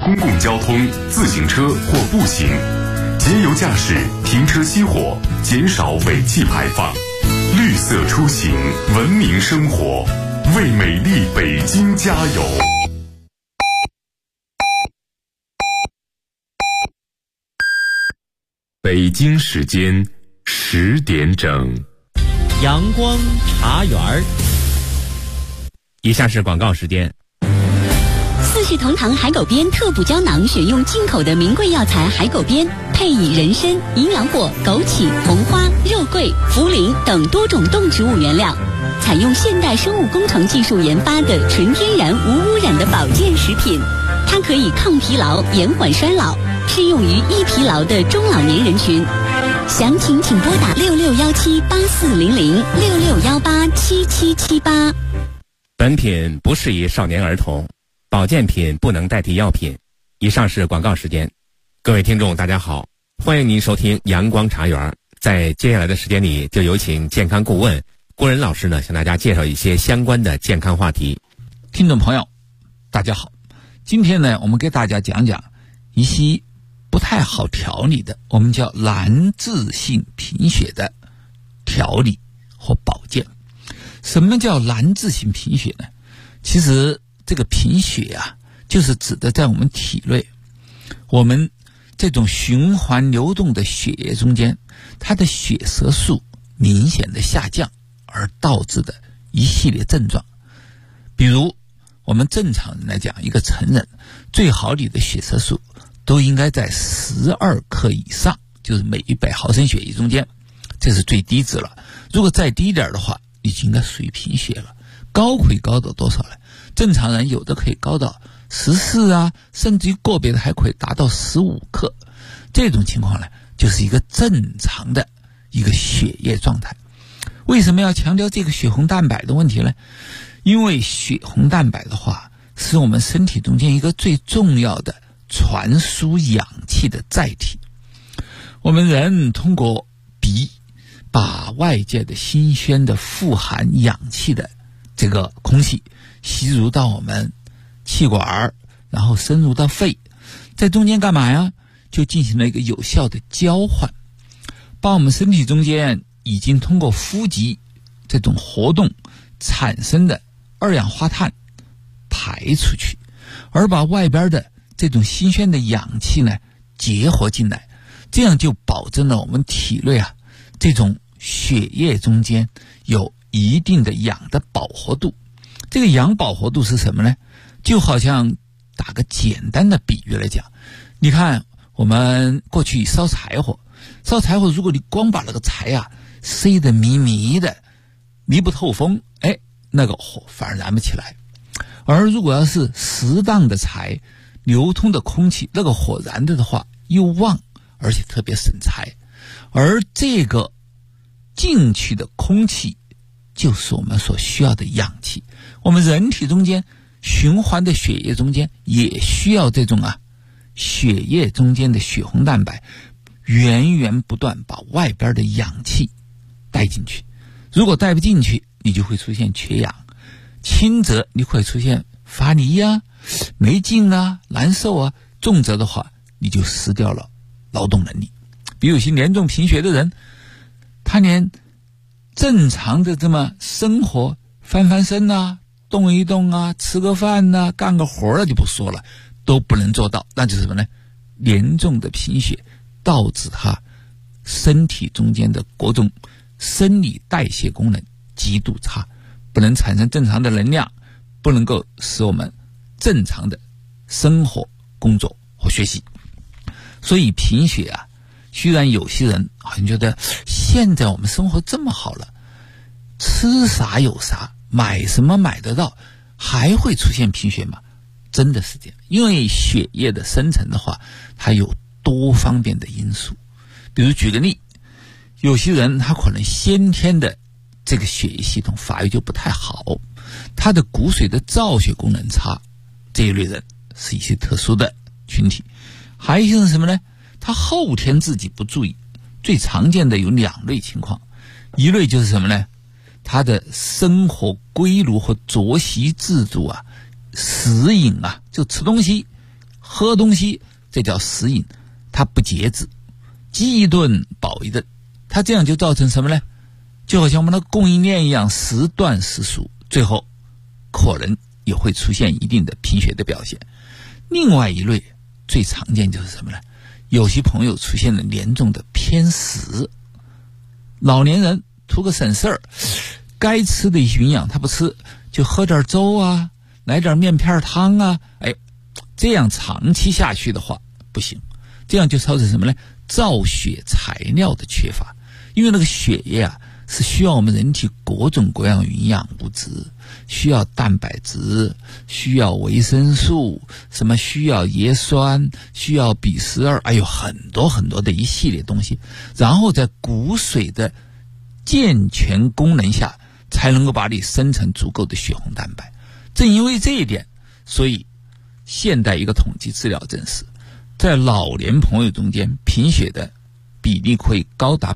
公共交通、自行车或步行，节油驾驶，停车熄火，减少尾气排放。绿色出行，文明生活，为美丽北京加油！北京时间10点整， 阳光茶园儿。以下是广告时间。 四世同堂海狗鞭特补胶囊，选用进口的名贵药材海狗鞭，配以人参、营养果、枸杞、红花、肉桂、茯苓等多种动植物原料，采用现代生物工程技术研发的纯天然无污染的保健食品。它可以抗疲劳、延缓衰老，适用于易疲劳的中老年人群。详情请拨打6617840066187778。 本品不适宜少年儿童，保健品不能代替药品。以上是广告时间。各位听众大家好，欢迎您收听阳光茶园。在接下来的时间里，就有请健康顾问郭仁老师呢，向大家介绍一些相关的健康话题。 听众朋友大家好，今天呢，我们给大家讲讲一些不太好调理的，我们叫难治性贫血的调理或保健。什么叫难治性贫血呢？其实这个贫血啊，就是指的在我们体内，我们这种循环流动的血液中间，它的血色素明显的下降而导致的一系列症状。比如我们正常人来讲，一个成人最好你的血色素都应该在12克以上，就是每100毫升血液中间，这是最低值了。如果再低一点的话，已经应该属于贫血了。高可以高到多少呢？正常人有的可以高到14啊，甚至于个别的还可以达到15克。这种情况呢，就是一个正常的一个血液状态。为什么要强调这个血红蛋白的问题呢？因为血红蛋白的话，是我们身体中间一个最重要的传输氧气的载体。我们人通过鼻把外界的新鲜的富含氧气的这个空气吸入到我们气管，然后深入到肺，在中间干嘛呀？就进行了一个有效的交换，把我们身体中间已经通过呼吸这种活动产生的二氧化碳排出去，而把外边的这种新鲜的氧气呢结合进来，这样就保证了我们体内啊这种血液中间有一定的氧的饱和度。这个氧饱和度是什么呢？就好像打个简单的比喻来讲，你看我们过去烧柴火，如果你光把那个柴啊塞得密密的，密不透风，那个火反而燃不起来。而如果要是适当的柴，流通的空气，那个火燃的话又旺，而且特别省柴。而这个进去的空气就是我们所需要的氧气。我们人体中间循环的血液中间也需要这种血液中间的血红蛋白源源不断把外边的氧气带进去。如果带不进去，你就会出现缺氧，轻则你会出现乏力啊、没劲啊、难受啊，重则的话你就失掉了劳动能力。比如有些严重贫血的人，他连正常的这么生活翻翻身啊、动一动啊、吃个饭啊、干个活啊就不说了，都不能做到。那就是什么呢？严重的贫血导致他身体中间的各种生理代谢功能极度差，不能产生正常的能量，不能够使我们正常的生活、工作和学习。所以贫血啊，虽然有些人好像觉得现在我们生活这么好了，吃啥有啥，买什么买得到，还会出现贫血吗？真的是这样。因为血液的生成的话，它有多方面的因素。比如举个例，有些人他可能先天的这个血液系统发育就不太好，他的骨髓的造血功能差，这一类人是一些特殊的群体。还有一些人什么呢？他后天自己不注意。最常见的有2类情况，一类就是什么呢？他的生活规律和作息制度啊、食饮啊，就吃东西喝东西这叫食饮，它不节制，饥一顿饱一顿，它这样就造成什么呢？就好像我们的供应链一样，时断时续，最后可能也会出现一定的贫血的表现。另外一类最常见就是什么呢？有些朋友出现了严重的偏食，老年人图个省事儿，该吃的营养他不吃，就喝点粥啊，来点面片汤啊，这样长期下去的话不行，这样就造成什么呢？造血材料的缺乏。因为那个血液啊是需要我们人体各种各样营养物质，需要蛋白质，需要维生素，什么需要叶酸，需要 B12，很多很多的一系列东西，然后在骨髓的健全功能下才能够把你生成足够的血红蛋白。正因为这一点，所以现代一个统计资料证实，在老年朋友中间贫血的比例会高达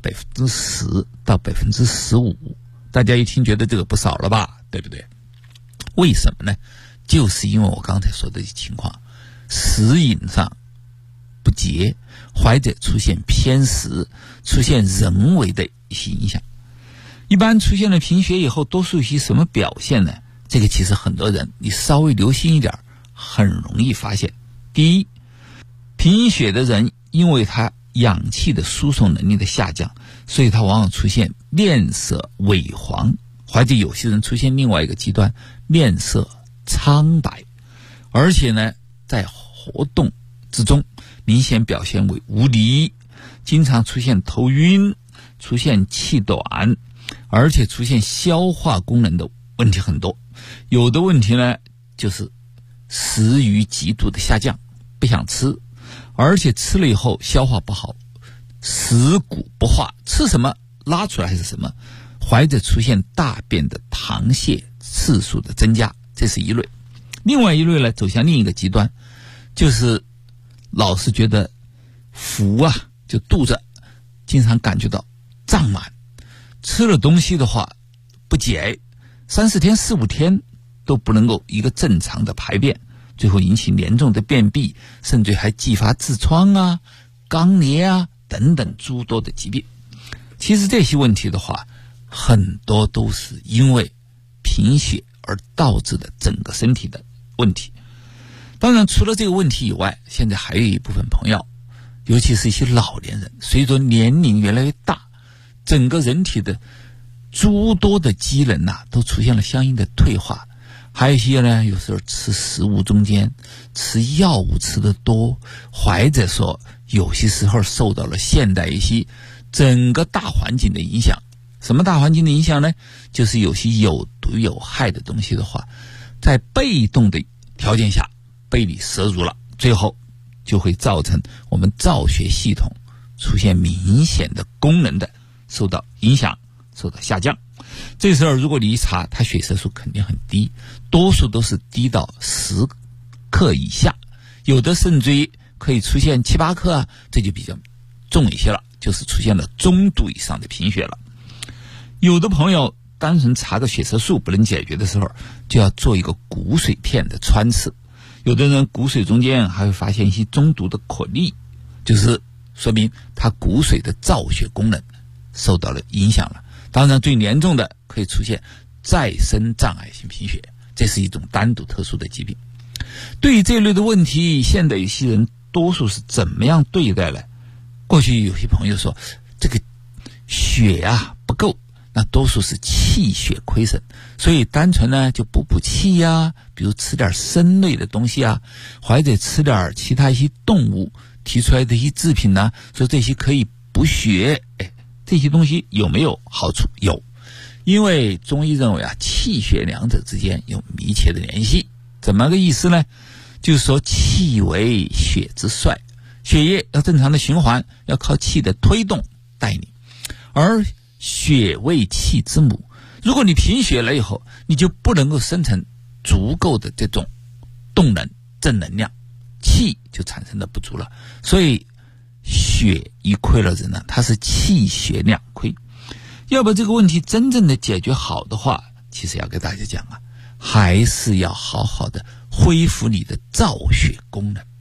10%到15%。大家一听觉得这个不少了吧，对不对？为什么呢？就是因为我刚才说的情况，食饮上不节，或者出现偏食，出现人为的一些影响。一般出现了贫血以后，多数一些什么表现呢？这个其实很多人你稍微留心一点很容易发现。第一，贫血的人因为他氧气的输送能力的下降，所以他往往出现面色萎黄，或者有些人出现另外一个极端，面色苍白，而且呢在活动之中明显表现为无力，经常出现头晕，出现气短，而且出现消化功能的问题很多。有的问题呢就是食欲极度的下降，不想吃，而且吃了以后消化不好，食谷不化，吃什么拉出来还是什么，或者出现大便的溏泻次数的增加，这是一类。另外一类呢，走向另一个极端，就是老是觉得腹啊，就肚子经常感觉到胀满，吃了东西的话不解，3-4天4-5天都不能够一个正常的排便，最后引起严重的便秘，甚至还继发痔疮啊、肛裂啊等等诸多的疾病。其实这些问题的话，很多都是因为贫血而导致的整个身体的问题。当然除了这个问题以外，现在还有一部分朋友，尤其是一些老年人，随着年龄越来越大，整个人体的诸多的机能都出现了相应的退化。还有一些呢，有时候吃食物中间吃药物吃得多，或者说有些时候受到了现代一些整个大环境的影响。什么大环境的影响呢？就是有些有毒有害的东西的话，在被动的条件下被你摄入了，最后就会造成我们造血系统出现明显的功能的受到影响，受到下降。这时候如果你一查，它血色素肯定很低，多数都是低到10克以下，有的甚至于可以出现7-8克啊，这就比较重一些了，就是出现了中度以上的贫血了。有的朋友单纯查个血色素不能解决的时候，就要做一个骨髓片的穿刺。有的人骨髓中间还会发现一些中毒的颗粒，就是说明他骨髓的造血功能受到了影响了。当然最严重的可以出现再生障碍性贫血，这是一种单独特殊的疾病。对于这类的问题，现在有些人多数是怎么样对待呢？过去有些朋友说这个血不够，那多数是气血亏损，所以单纯呢就补气呀，比如吃点参类的东西啊，或者吃点其他一些动物提出来的一些制品呢，说这些可以补血。这些东西有没有好处？有，因为中医认为气血两者之间有密切的联系。怎么个意思呢？就是说气为血之帅，血液要正常的循环，要靠气的推动带领，而血为气之母，如果你贫血了以后，你就不能够生成足够的这种动能正能量，气就产生的不足了。所以血一亏了人呢，它是气血两亏。要把这个问题真正的解决好的话，其实要给大家讲还是要好好的恢复你的造血功能。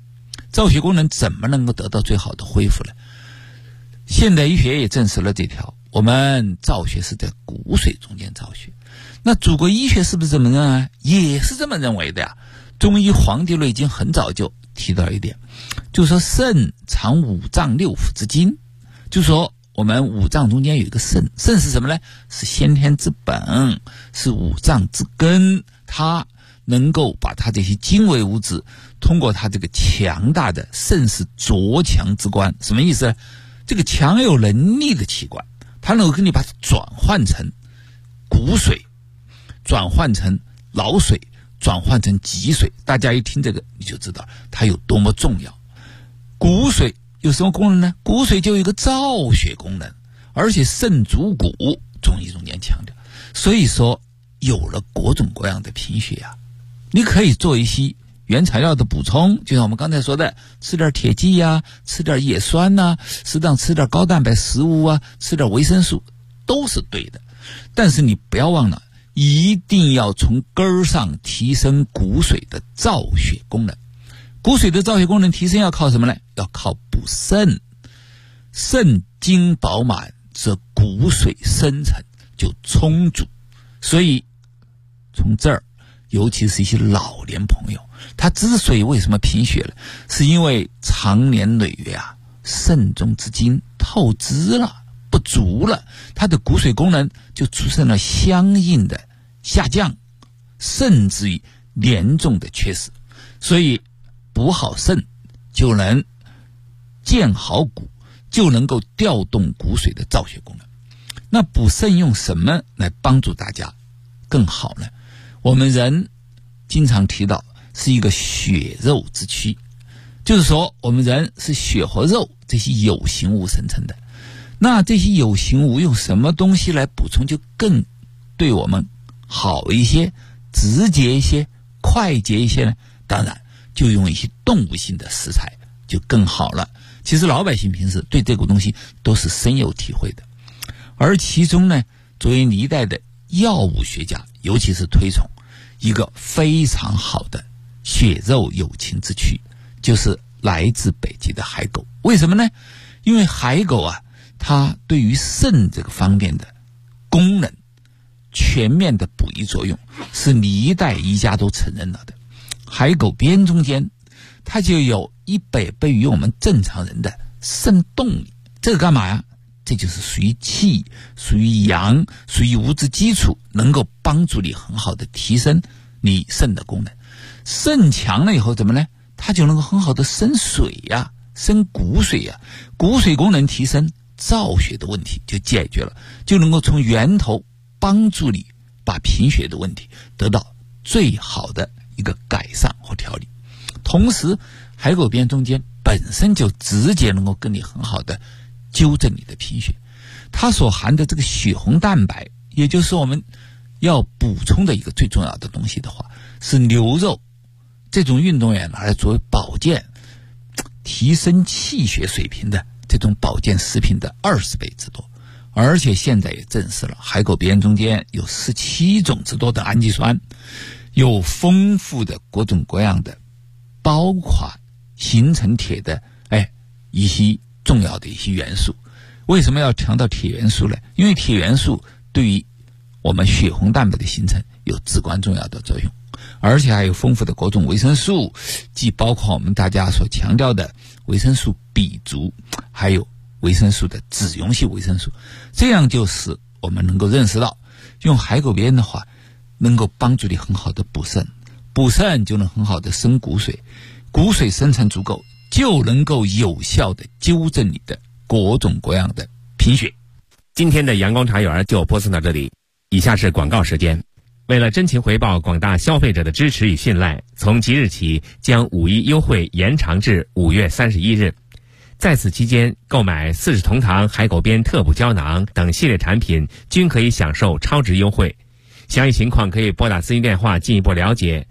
造血功能怎么能够得到最好的恢复呢？现代医学也证实了这条，我们造血是在骨髓中间造血。那祖国医学是不是这么认为？也是这么认为的呀。中医《黄帝内经》很早就提到一点，就说肾藏五脏六腑之精，就说我们五脏中间有一个肾，肾是什么呢？是先天之本，是五脏之根，它能够把它这些精微物质通过它这个强大的肾是浊强之官。什么意思呢？这个强有能力的器官，它能够给你把它转换成骨髓，转换成脑髓，转换成脊髓。大家一听这个你就知道它有多么重要。骨髓有什么功能呢？骨髓就有一个造血功能，而且肾主骨，中医中间强调。所以说有了各种各样的贫血啊，你可以做一些原材料的补充，就像我们刚才说的，吃点铁剂呀，吃点叶酸呐，适当吃点高蛋白食物啊，吃点维生素，都是对的。但是你不要忘了，一定要从根儿上提升骨髓的造血功能。骨髓的造血功能提升要靠什么呢？要靠补肾。肾精饱满，则骨髓生成就充足。所以从这儿，尤其是一些老年朋友，他之所以为什么贫血了，是因为长年累月啊，肾中之精透支了，不足了，他的骨髓功能就出现了相应的下降，甚至于严重的缺失。所以补好肾就能健好骨，就能够调动骨髓的造血功能。那补肾用什么来帮助大家更好呢？我们人经常提到是一个血肉之躯，就是说我们人是血和肉这些有形物生成的。那这些有形物用什么东西来补充就更对我们好一些，直接一些，快捷一些呢？当然就用一些动物性的食材就更好了。其实老百姓平时对这个东西都是深有体会的。而其中呢，作为历代的药物学家尤其是推崇一个非常好的血肉有情之躯，就是来自北极的海狗。为什么呢？因为海狗啊，它对于肾这个方面的功能全面的补益作用是历代医家都承认了的。海狗鞭中间它就有100倍于我们正常人的肾动力。这个干嘛呀？这就是属于气，属于阳，属于物质基础，能够帮助你很好的提升你肾的功能。肾强了以后怎么呢？它就能够很好的生水呀，生骨髓呀，骨髓功能提升，造血的问题就解决了，就能够从源头帮助你把贫血的问题得到最好的一个改善和调理。同时海狗鞭中间本身就直接能够跟你很好的纠正你的贫血。它所含的这个血红蛋白，也就是我们要补充的一个最重要的东西的话，是牛肉这种运动员拿来作为保健提升气血水平的这种保健食品的20倍之多。而且现在也证实了，海狗鞭中间有17种之多的氨基酸，有丰富的各种各样的包括形成铁的一些重要的一些元素。为什么要强调铁元素呢？因为铁元素对于我们血红蛋白的形成有至关重要的作用，而且还有丰富的各种维生素，既包括我们大家所强调的维生素 B 族，还有维生素的脂溶性维生素。这样就使我们能够认识到，用海狗鞭的话能够帮助你很好的补肾，补肾就能很好的生骨髓，骨髓生成足够，就能够有效的纠正你的各种各样的贫血。 今天的阳光茶园就播送到这里，以下是广告时间。为了真情回报广大消费者的支持与信赖，从即日起将5·1优惠延长至5月31日。在此期间，购买40同堂海狗鞭特补胶囊等系列产品均可以享受超值优惠。详细情况可以拨打咨询电话进一步了解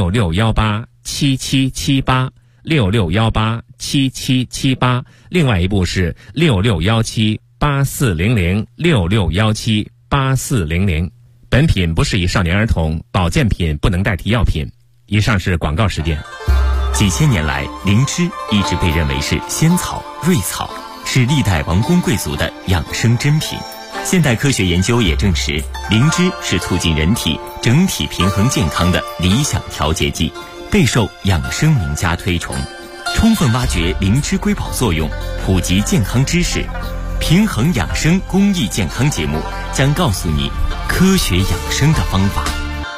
，66187778 66187778，另外一部是66178400 66178400。本品不适宜少年儿童，保健品不能代替药品。以上是广告时间。 几千年来，灵芝一直被认为是仙草、瑞草，是历代王公贵族的养生珍品。现代科学研究也证实，灵芝是促进人体整体平衡健康的理想调节剂，备受养生名家推崇。充分挖掘灵芝瑰宝作用，普及健康知识，平衡养生公益健康节目将告诉你科学养生的方法。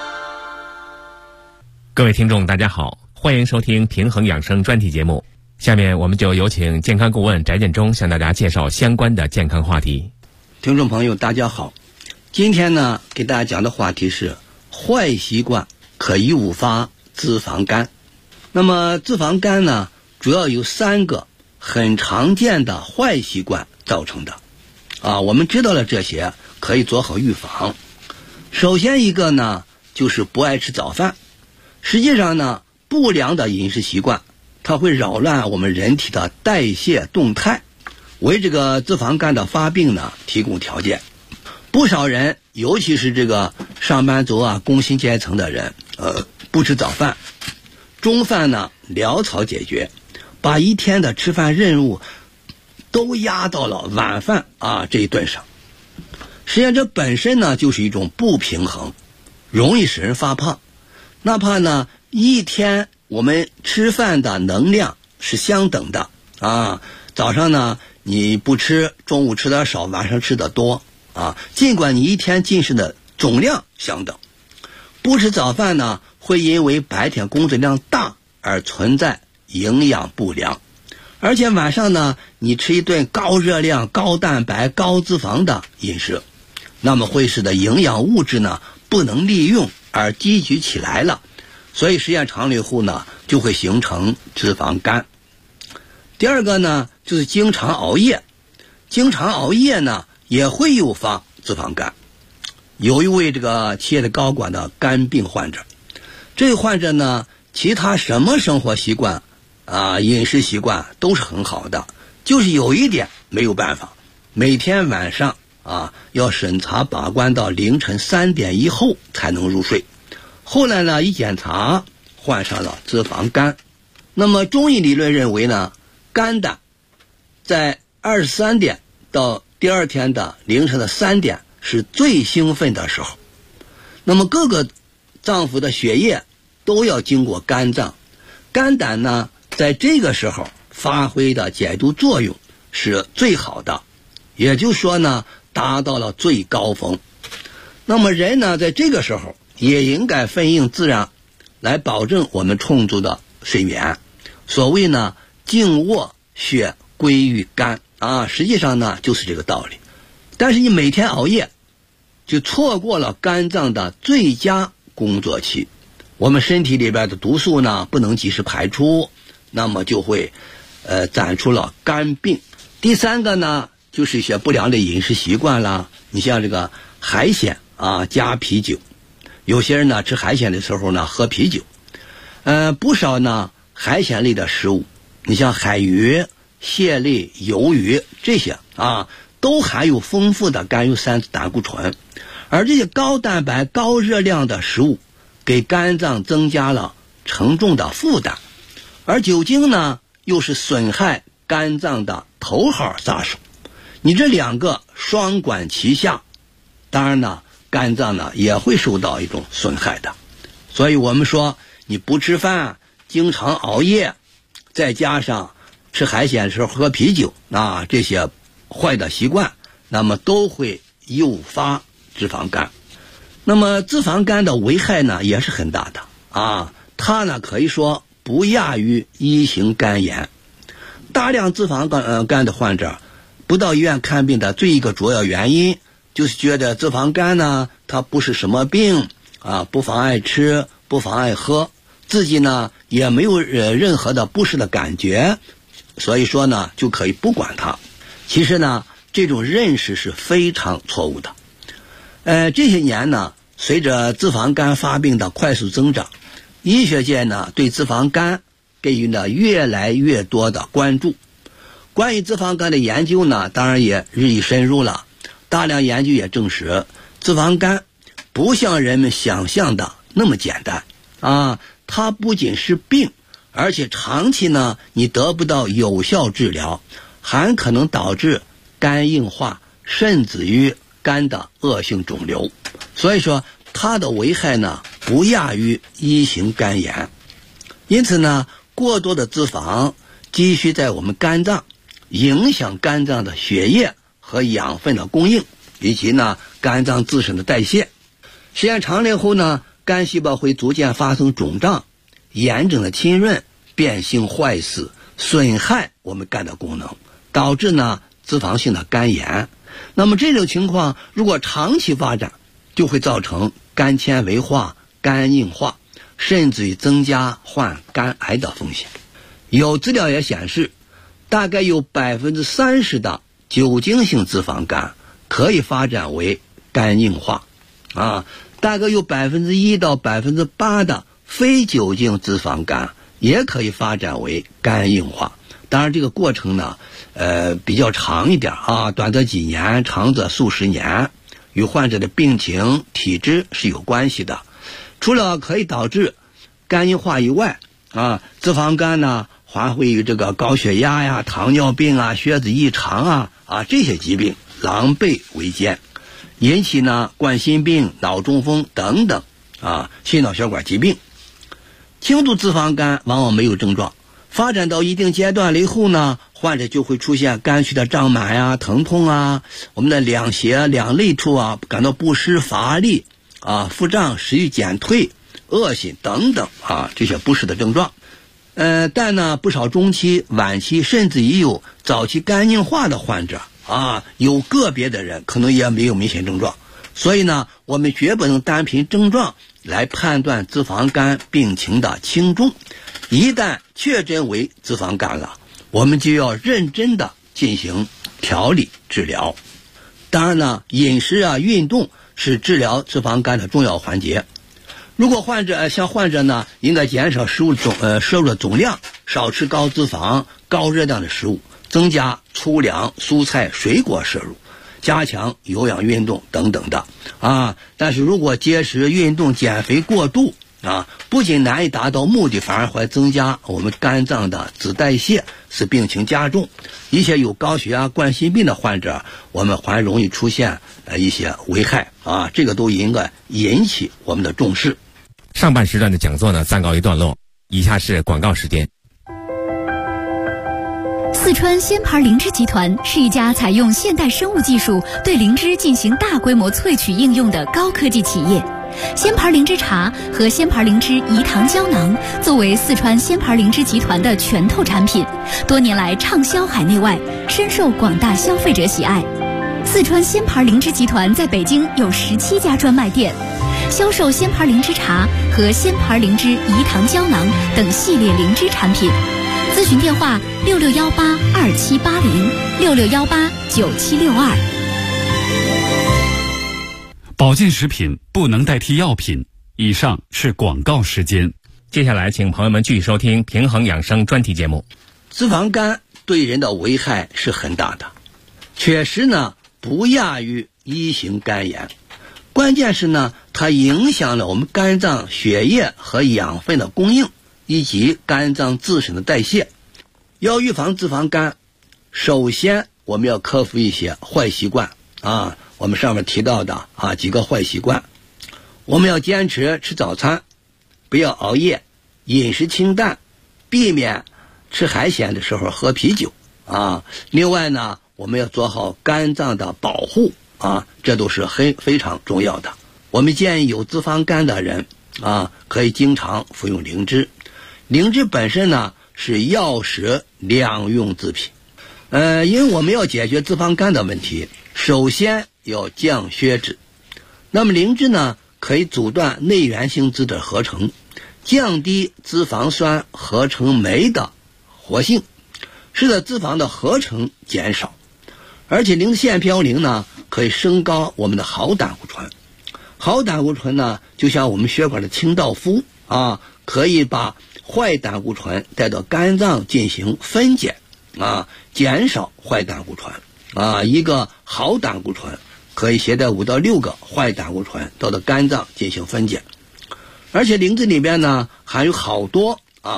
各位听众大家好，欢迎收听平衡养生专题节目。下面我们就有请健康顾问翟建中向大家介绍相关的健康话题。 听众朋友大家好，今天呢给大家讲的话题是坏习惯可诱发脂肪肝。那么脂肪肝呢主要有3个很常见的坏习惯造成的我们知道了这些可以做好预防。首先一个呢就是不爱吃早饭。实际上呢，不良的饮食习惯它会扰乱我们人体的代谢动态，为这个脂肪肝的发病呢提供条件。不少人尤其是这个上班族工薪阶层的人不吃早饭，中饭呢潦草解决，把一天的吃饭任务都压到了晚饭这一顿上。实际上这本身呢就是一种不平衡，容易使人发胖。哪怕呢一天我们吃饭的能量是相等的早上呢你不吃，中午吃的少，晚上吃的多尽管你一天进食的总量相等，不吃早饭呢会因为白天工作量大而存在营养不良，而且晚上呢你吃一顿高热量、高蛋白、高脂肪的饮食，那么会使得营养物质呢不能利用而积聚起来了，所以实验常理户呢就会形成脂肪肝。第二个呢就是经常熬夜。经常熬夜呢也会诱发脂肪肝。有一位这个企业的高管的肝病患者，这个患者呢其他什么生活习惯饮食习惯都是很好的，就是有一点没有办法，每天晚上要审查把关到凌晨3点以后才能入睡。后来呢一检查患上了脂肪肝。那么中医理论认为呢，肝胆在23点到第二天的凌晨的3点是最兴奋的时候，那么各个脏腑的血液都要经过肝脏，肝胆呢在这个时候发挥的解毒作用是最好的，也就是说呢达到了最高峰。那么人呢在这个时候也应该分应自然来保证我们充足的睡眠。所谓呢静卧血归于肝实际上呢就是这个道理。但是你每天熬夜就错过了肝脏的最佳工作期，我们身体里边的毒素呢不能及时排出，那么就会长出了肝病。第三个呢就是一些不良的饮食习惯啦，你像这个海鲜加啤酒，有些人呢吃海鲜的时候呢喝啤酒。不少呢海鲜类的食物，你像海鱼、蟹类、鱿鱼这些都含有丰富的甘油三酯胆固醇，而这些高蛋白、高热量的食物给肝脏增加了沉重的负担，而酒精呢又是损害肝脏的头号杀手。你这2个双管齐下，当然呢肝脏呢也会受到一种损害的。所以我们说你不吃饭，经常熬夜，再加上吃海鲜的时候喝啤酒这些坏的习惯，那么都会诱发脂肪肝。那么脂肪肝的危害呢也是很大的它呢可以说不亚于1型肝炎。大量脂肪肝的患者不到医院看病的最一个主要原因就是觉得脂肪肝呢它不是什么病不妨碍吃，不妨碍喝，自己呢也没有任何的不适的感觉，所以说呢就可以不管它。其实呢这种认识是非常错误的。这些年呢随着脂肪肝发病的快速增长，医学界呢对脂肪肝给予了越来越多的关注。关于脂肪肝的研究呢当然也日益深入了，大量研究也证实脂肪肝不像人们想象的那么简单它不仅是病， 而且长期呢你得不到有效治疗，还可能导致肝硬化，甚至于肝的恶性肿瘤。所以说它的危害呢不亚于一型肝炎。因此呢，过多的脂肪积蓄在我们肝脏，影响肝脏的血液和养分的供应，以及呢肝脏自身的代谢。时间长了以后呢，肝细胞会逐渐发生肿胀，炎症的浸润，变性坏死，损害我们肝的功能，导致呢脂肪性的肝炎。那么这种情况如果长期发展，就会造成肝纤维化、肝硬化，甚至于增加患肝癌的风险。有资料也显示，大概有 30% 的酒精性脂肪肝可以发展为肝硬化大概有 1% 到 8% 的非酒精脂肪肝也可以发展为肝硬化。当然这个过程呢比较长一点短则几年，长则数十年，与患者的病情体质是有关系的。除了可以导致肝硬化以外脂肪肝呢还会有这个高血压呀、糖尿病血脂异常这些疾病狼狈为奸，引起呢冠心病、脑中风等等心脑血管疾病。轻度脂肪肝往往没有症状，发展到一定阶段了以后呢，患者就会出现肝区的胀满疼痛我们的两胁、两肋处感到不适、乏力腹胀、食欲减退、恶心等等这些不适的症状。但呢不少中期、晚期甚至也有早期肝硬化的患者有个别的人可能也没有明显症状。所以呢我们绝不能单凭症状来判断脂肪肝病情的轻重。一旦确诊为脂肪肝了，我们就要认真的进行调理治疗。当然呢，饮食运动是治疗脂肪肝的重要环节。如果患者呢应该减少食物摄入的总量，少吃高脂肪、高热量的食物，增加粗粮、蔬菜、水果摄入，加强有氧运动等等的但是如果节食、运动、减肥过度不仅难以达到目的，反而会增加我们肝脏的脂代谢，使病情加重。一些有高血压、冠心病的患者，我们还容易出现一些危害这个都应该引起我们的重视。 上半时段的讲座呢暂告一段落，以下是广告时间。 四川仙牌灵芝集团是一家采用现代生物技术对灵芝进行大规模萃取应用的高科技企业。仙牌灵芝茶和仙牌灵芝饴糖胶囊作为四川仙牌灵芝集团的拳头产品，多年来畅销海内外，深受广大消费者喜爱。四川仙牌灵芝集团在北京有17家专卖店，销售仙牌灵芝茶和仙牌灵芝饴糖胶囊等系列灵芝产品。咨询电话66182780，66189762。 保健食品不能代替药品。以上是广告时间。 接下来请朋友们继续收听平衡养生专题节目。 脂肪肝对人的危害是很大的，确实呢不亚于一型肝炎。关键是呢它影响了我们肝脏血液和养分的供应，以及肝脏自身的代谢。要预防脂肪肝，首先我们要克服一些坏习惯我们上面提到的几个坏习惯。我们要坚持吃早餐，不要熬夜，饮食清淡，避免吃海鲜的时候喝啤酒另外呢我们要做好肝脏的保护这都是非常重要的。我们建议有脂肪肝的人可以经常服用灵芝。灵芝本身呢是药食两用制品因为我们要解决脂肪肝的问题，首先要降血脂。那么灵芝呢可以阻断内源性脂的合成，降低脂肪酸合成酶的活性，使得脂肪的合成减少。而且灵芝腺嘌呤呢可以升高我们的好胆固醇。好胆固醇呢就像我们血管的清道夫可以把坏胆固醇带到肝脏进行分解减少坏胆固醇一个好胆固醇可以携带5到6个坏胆固醇到肝脏进行分解。而且灵芝里边呢含有好多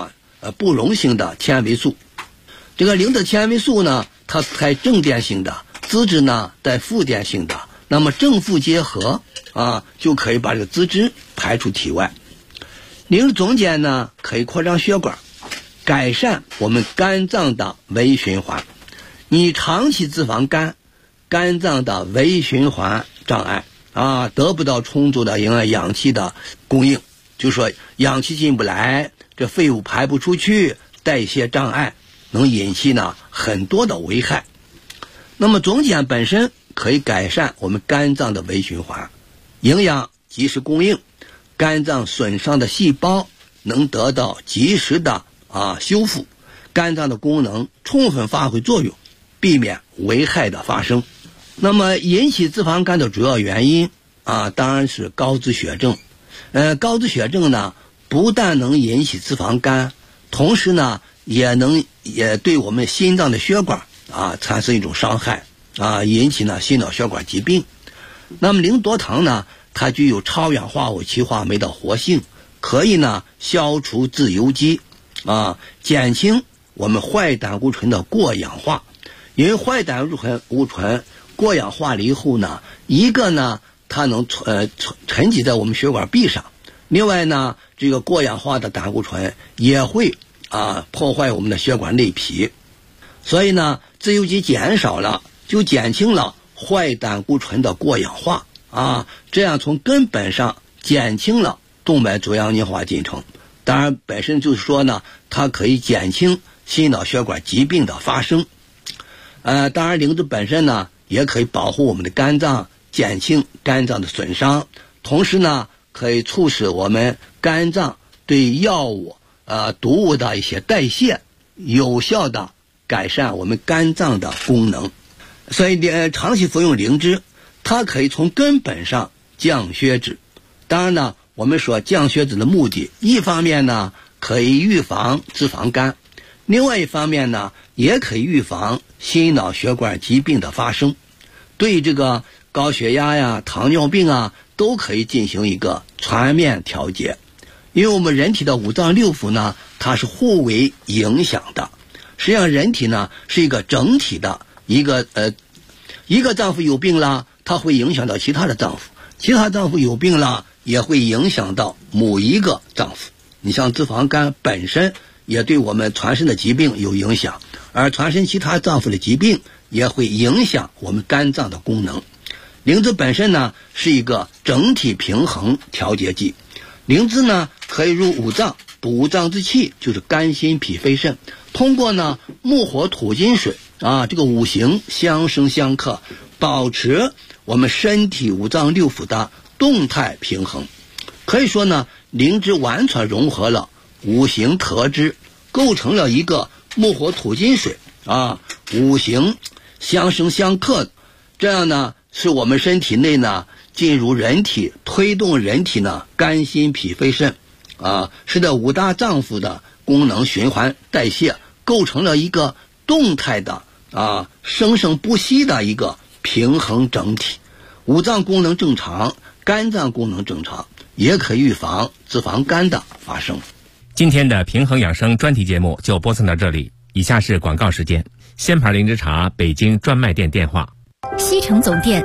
不溶性的纤维素。这个磷脂纤维素呢，它是带正电性的，脂质呢带负电性的，那么正负结合就可以把这个脂质排出体外。磷脂总碱呢可以扩张血管，改善我们肝脏的微循环。你长期脂肪肝，肝脏的微循环障碍得不到充足的氧气的供应，就说氧气进不来，这废物排不出去，代谢障碍，能引起呢很多的危害。那么总碱本身可以改善我们肝脏的微循环，营养及时供应，肝脏损伤的细胞能得到及时的修复，肝脏的功能充分发挥作用，避免危害的发生。那么引起脂肪肝的主要原因当然是高脂血症。高脂血症呢不但能引起脂肪肝，同时呢也对我们心脏的血管产生一种伤害引起呢心脑血管疾病。那么磷多糖呢，它具有超氧化物歧化酶的活性，可以呢消除自由基减轻我们坏胆固醇的过氧化。因为坏胆固醇过氧化了以后呢，一个呢它能沉积在我们血管壁上，另外呢这个过氧化的胆固醇也会破坏我们的血管内皮，所以呢自由基减少了，就减轻了坏胆固醇的过氧化这样从根本上减轻了动脉粥样硬化进程。当然本身就是说呢，它可以减轻心脑血管疾病的发生。当然磷脂本身呢也可以保护我们的肝脏，减轻肝脏的损伤，同时呢可以促使我们肝脏对药物毒物的一些代谢，有效的改善我们肝脏的功能。所以长期服用灵芝，它可以从根本上降血脂。当然呢我们说降血脂的目的，一方面呢可以预防脂肪肝，另外一方面呢也可以预防心脑血管疾病的发生，对这个高血压呀、糖尿病都可以进行一个全面调节。因为我们人体的五脏六腑呢，它是互为影响的。实际上人体呢是一个整体的一个脏腑有病了，它会影响到其他的脏腑，其他脏腑有病了也会影响到某一个脏腑。你像脂肪肝本身也对我们全身的疾病有影响，而全身其他脏腑的疾病也会影响我们肝脏的功能。灵芝本身呢是一个整体平衡调节剂，灵芝呢可以入五脏，补五脏之气，就是肝心脾肺肾，通过呢木火土金水这个五行相生相克，保持我们身体五脏六腑的动态平衡。可以说呢灵芝完全融合了五行特质，构成了一个木火土金水五行相生相克，这样呢使我们身体内呢进入人体，推动人体呢肝心脾肺肾使得五大脏腑的功能循环代谢构成了一个动态的生生不息的一个平衡整体。五脏功能正常，肝脏功能正常，也可以预防脂肪肝的发生。 今天的平衡养生专题节目就播送到这里，以下是广告时间。仙牌灵芝茶北京专卖店电话： 西城总店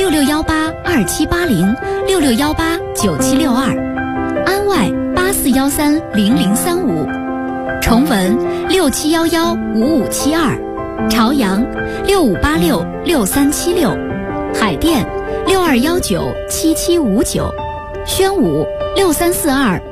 66182780，66189762，安外84130035，崇文67115572，朝阳65866376，海淀62197759，宣武6342